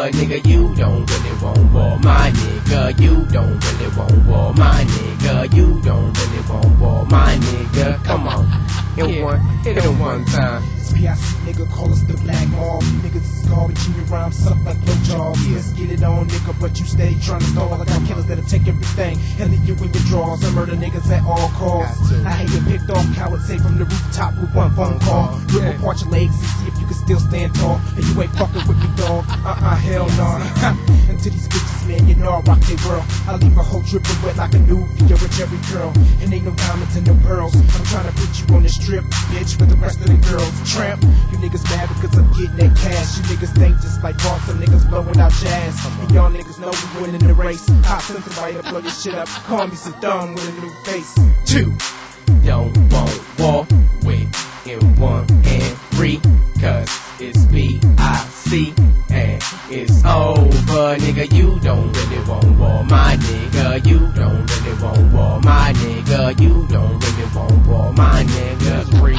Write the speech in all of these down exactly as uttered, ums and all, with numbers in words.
over, nigga, you don't really want war. My nigga, you don't really want war. My nigga, you don't really want war. My nigga, come on, hit yeah. one, hit it one time. P I C nigga, call us the black mob. Niggas is garbage, you your rhymes suck like blowjobs. Yeah. Let's get it on, nigga, but you stay trying to stall. I got killers that'll take everything, handle you in your drawers. I murder niggas at all costs. I hate you picked off cowards, say from the rooftop with one phone call. Rip yeah. apart your legs and see if you can still stand tall. And you ain't fucking with me, dog. Uh-uh, hell no. Nah. And to these bitches, man, you know I rock their world. I leave a whole dripping wet like a new video with every girl. And ain't no diamonds and no pearls. I'm trying to put you on the strip, bitch, with the rest of the girls. Tramp, you niggas mad because I'm getting that cash. You niggas think just like boss, some niggas blowing out jazz. And y'all niggas know we winning the race. I sent somebody to blow your shit up. Call me Saddam with a new face. Two. Don't want war with in one and three, cause it's B I C and it's over, nigga, you don't really want war. My nigga, you don't really want war. My nigga, you don't really want war. My nigga, three.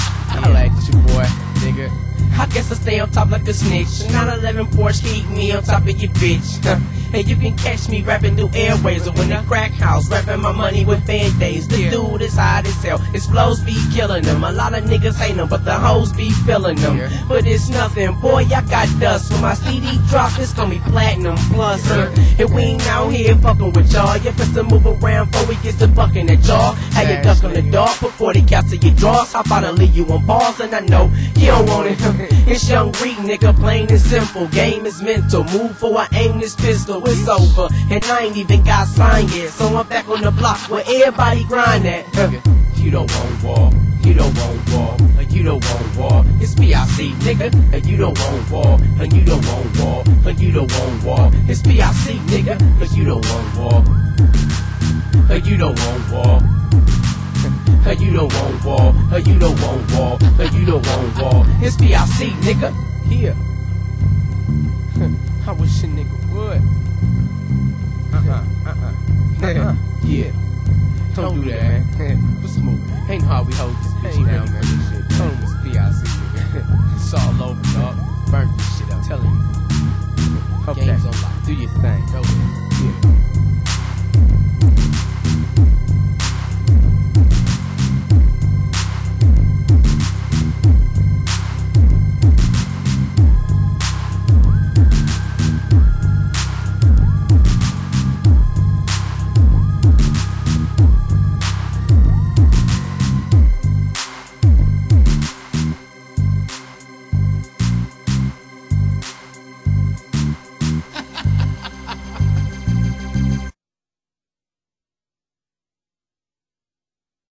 I like you, boy, nigga. I guess I stay on top like a snitch. nine eleven Porsche keep me on top of your bitch. And you can catch me rapping through airways or in the crack house, rapping my money with band-aids. The yeah. dude is hot as hell. His flows be killing them. A lot of niggas hate them, but the hoes be feeling them. Yeah. But it's nothing, boy, I got dust. When my C D drop, it's gonna be platinum plus. Uh, and we ain't out here fucking with y'all. You best to move around before we get to bucking the jaw. How you duck on the dog, put forty caps to your drawers. Hop out and leave you on pause, and I know you don't want it. It's Young Reed, nigga, plain and simple. Game is mental. Move for I aim this pistol. It's over, and I ain't even got signed yet. So I'm back on the block where everybody grind at. You don't want war. You don't want war. You don't want war. It's P I C, nigga. And you don't want war. And you don't want war. And you don't want war. It's P I C, nigga. And you don't want war. And you don't want war. And you don't want war. And you don't want war. And you don't want war. It's P I C, nigga. Here. I wish a nigga would. Uh-uh, uh-uh. Uh-uh. Yeah. Don't, Don't do that. What's smooth? Ain't hard we hold this bitch down, man. This shit. Tell him it's P I C, nigga. It's all over, dog. Burn this shit up. Tell him. Okay. Game's on lock. Do your thing. Go ahead.